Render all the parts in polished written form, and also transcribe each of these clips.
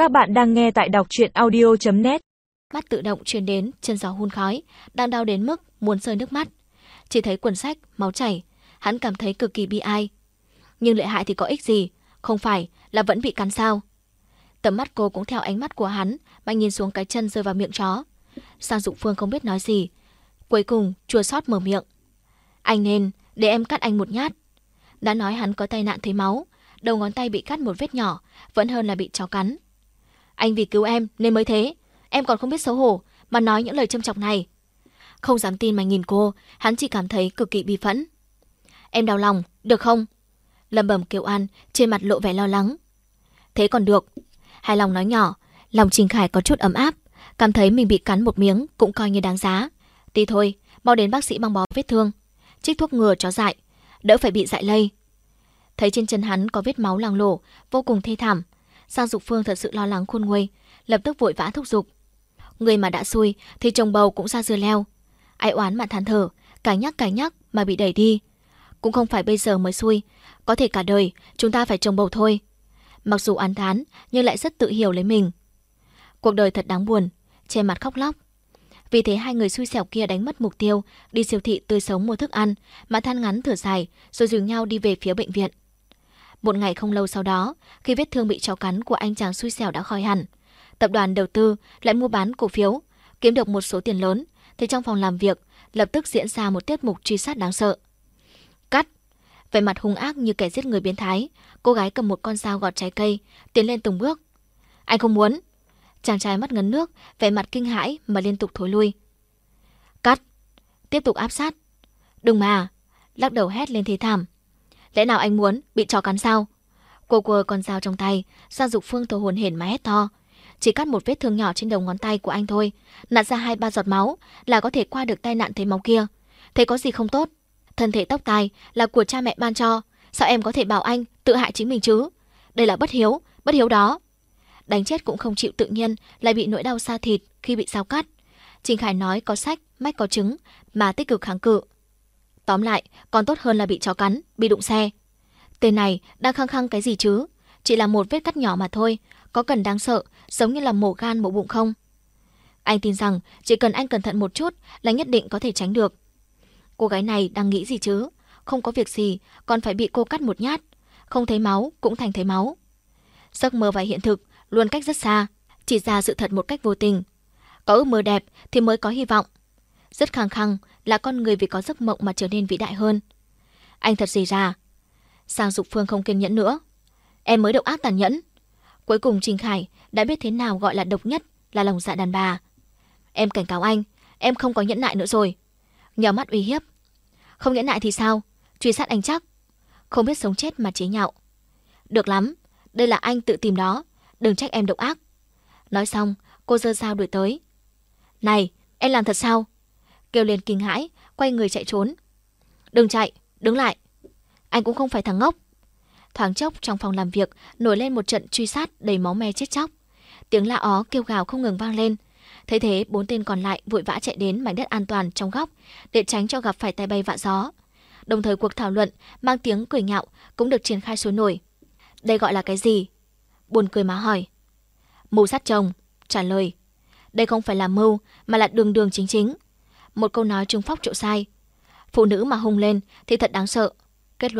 Các bạn đang nghe tại đọc truyện audio.net. Mắt tự động truyền đến chân gió hun khói, đang đau đến mức muốn rơi nước mắt. Chỉ thấy quần sách, máu chảy, hắn cảm thấy cực kỳ bi ai. Nhưng lợi hại thì có ích gì, không phải là vẫn bị cắn sao? Tầm mắt cô cũng theo ánh mắt của hắn mà nhìn xuống cái chân rơi vào miệng chó. Sang Dụng Phương không biết nói gì, cuối cùng chua xót mở miệng. Anh nên để em cắt anh một nhát. Đã nói hắn có tai nạn thấy máu, đầu ngón tay bị cắt một vết nhỏ, vẫn hơn là bị chó cắn. Anh vì cứu em nên mới thế, em còn không biết xấu hổ mà nói những lời châm chọc này. Không dám tin mà nhìn cô, hắn chỉ cảm thấy cực kỳ bi phẫn. Em đau lòng, được không? Lẩm bẩm kêu an, trên mặt lộ vẻ lo lắng. Thế còn được. Hài lòng nói nhỏ, lòng Trình Khải có chút ấm áp, cảm thấy mình bị cắn một miếng cũng coi như đáng giá. Tí thôi, mau đến bác sĩ băng bó vết thương, trích thuốc ngừa chó dại, đỡ phải bị dại lây. Thấy trên chân hắn có vết máu loang lổ, vô cùng thê thảm. Sang Dục Phương thật sự lo lắng khôn nguôi, lập tức vội vã thúc giục. Người mà đã xui thì chồng bầu cũng ra dưa leo. Ai oán mà than thở, cả nhắc mà bị đẩy đi. Cũng không phải bây giờ mới xui, có thể cả đời chúng ta phải chồng bầu thôi. Mặc dù oán thán nhưng lại rất tự hiểu lấy mình. Cuộc đời thật đáng buồn, che mặt khóc lóc. Vì thế hai người xui xẻo kia đánh mất mục tiêu, đi siêu thị tươi sống mua thức ăn, mà than ngắn thở dài rồi dìu nhau đi về phía bệnh viện. Một ngày không lâu sau đó, khi vết thương bị chó cắn của anh chàng xui xẻo đã khỏi hẳn, tập đoàn đầu tư lại mua bán cổ phiếu, kiếm được một số tiền lớn, thì trong phòng làm việc lập tức diễn ra một tiết mục truy sát đáng sợ. Cắt! Vẻ mặt hung ác như kẻ giết người biến thái, cô gái cầm một con dao gọt trái cây, tiến lên từng bước. Anh không muốn! Chàng trai mắt ngấn nước, vẻ mặt kinh hãi mà liên tục thối lui. Cắt! Tiếp tục áp sát. Đừng mà! Lắc đầu hét lên thê thảm. Lẽ nào anh muốn bị chó cắn sao? Cô quơ con dao trong tay, Sang Dục Phương thở hổn hển mà hét to. Chỉ cắt một vết thương nhỏ trên đầu ngón tay của anh thôi, nặn ra 2-3 giọt máu là có thể qua được tai nạn thấy máu kia. Thế có gì không tốt? Thân thể tóc tai là của cha mẹ ban cho, sao em có thể bảo anh tự hại chính mình chứ? Đây là bất hiếu đó. Đánh chết cũng không chịu tự nhiên, lại bị nỗi đau xa thịt khi bị dao cắt. Trình Khải nói có sách, mách có chứng mà tích cực kháng cự. Tóm lại, còn tốt hơn là bị chó cắn, bị đụng xe. Tên này đang khăng khăng cái gì chứ? Chỉ là một vết cắt nhỏ mà thôi, có cần đáng sợ, giống như là mổ gan mổ bụng không? Anh tin rằng chỉ cần anh cẩn thận một chút là nhất định có thể tránh được. Cô gái này đang nghĩ gì chứ? Không có việc gì, còn phải bị cô cắt một nhát. Không thấy máu cũng thành thấy máu. Giấc mơ và hiện thực luôn cách rất xa, chỉ ra sự thật một cách vô tình. Có ước mơ đẹp thì mới có hy vọng. Rất khăng khăng là con người vì có giấc mộng mà trở nên vĩ đại hơn. Anh thật gì ra? Sang Dục Phương không kiên nhẫn nữa. Em mới độc ác tàn nhẫn. Cuối cùng Trình Khải đã biết thế nào gọi là độc nhất là lòng dạ đàn bà. Em cảnh cáo anh, em không có nhẫn nại nữa rồi. Nhờ mắt uy hiếp. Không nhẫn nại thì sao? Truy sát anh chắc. Không biết sống chết mà chế nhạo. Được lắm, đây là anh tự tìm đó, đừng trách em độc ác. Nói xong, cô giơ dao đuổi tới. Này, em làm thật sao? Kêu lên kinh hãi, quay người chạy trốn. Đừng chạy, đứng lại. Anh cũng không phải thằng ngốc. Thoáng chốc trong phòng làm việc nổi lên một trận truy sát đầy máu me chết chóc. Tiếng la ó kêu gào không ngừng vang lên. Thấy thế 4 tên còn lại vội vã chạy đến mảnh đất an toàn trong góc để tránh cho gặp phải tai bay vạ gió. Đồng thời cuộc thảo luận mang tiếng cười nhạo cũng được triển khai sôi nổi. Đây gọi là cái gì? Buồn cười má hỏi. Mưu sát chồng. Trả lời. Đây không phải là mưu mà là đường đường chính chính. Một câu nói trúng phóc chỗ sai. Phụ nữ mà hung lên thì thật đáng sợ. Kết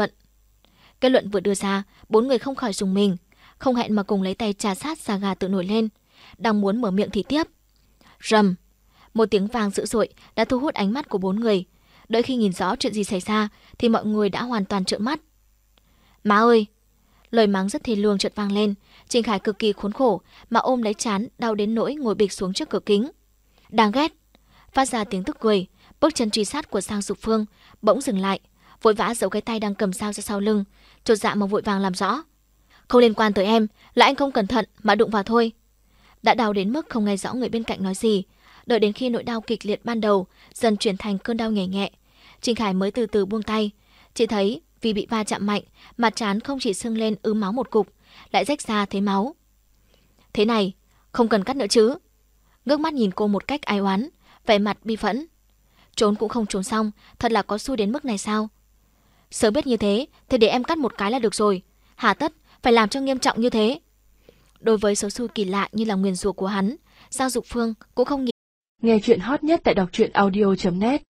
luận vừa đưa ra, 4 người không khỏi rùng mình, không hẹn mà cùng lấy tay trà sát xà gà tự nổi lên, đang muốn mở miệng thì tiếp. Rầm, một tiếng vang dữ dội đã thu hút ánh mắt của 4 người. Đợi khi nhìn rõ chuyện gì xảy ra thì mọi người đã hoàn toàn trợn mắt. Má ơi! Lời mắng rất thê lương chợt vang lên. Trình Khải cực kỳ khốn khổ mà ôm lấy trán, đau đến nỗi ngồi bịch xuống trước cửa kính. Đáng ghét! Phát ra tiếng tức cười, bước chân truy sát của Sang Dục Phương bỗng dừng lại, vội vã giấu cái tay đang cầm dao ra sau lưng, chột dạ mà vội vàng làm rõ. Không liên quan tới em, là anh không cẩn thận mà đụng vào thôi. Đã đau đến mức không nghe rõ người bên cạnh nói gì, đợi đến khi nỗi đau kịch liệt ban đầu dần chuyển thành cơn đau nhẹ nhẹ, Trình Khải mới từ từ buông tay. Chỉ thấy vì bị va chạm mạnh mà trán không chỉ sưng lên ứ máu một cục, lại rách ra thấy máu. Thế này, không cần cắt nữa chứ? Ngước mắt nhìn cô một cách ai oán, vẻ mặt bi phẫn. Trốn cũng không trốn xong, thật là có xui đến mức này sao? Sớm biết như thế thì để em cắt một cái là được rồi, hà tất phải làm cho nghiêm trọng như thế. Đối với số xu kỳ lạ như là nguyền rủa của hắn, Giang Dục Phương cũng không nghĩ. Nghe chuyện hot nhất tại đọc truyện audio.net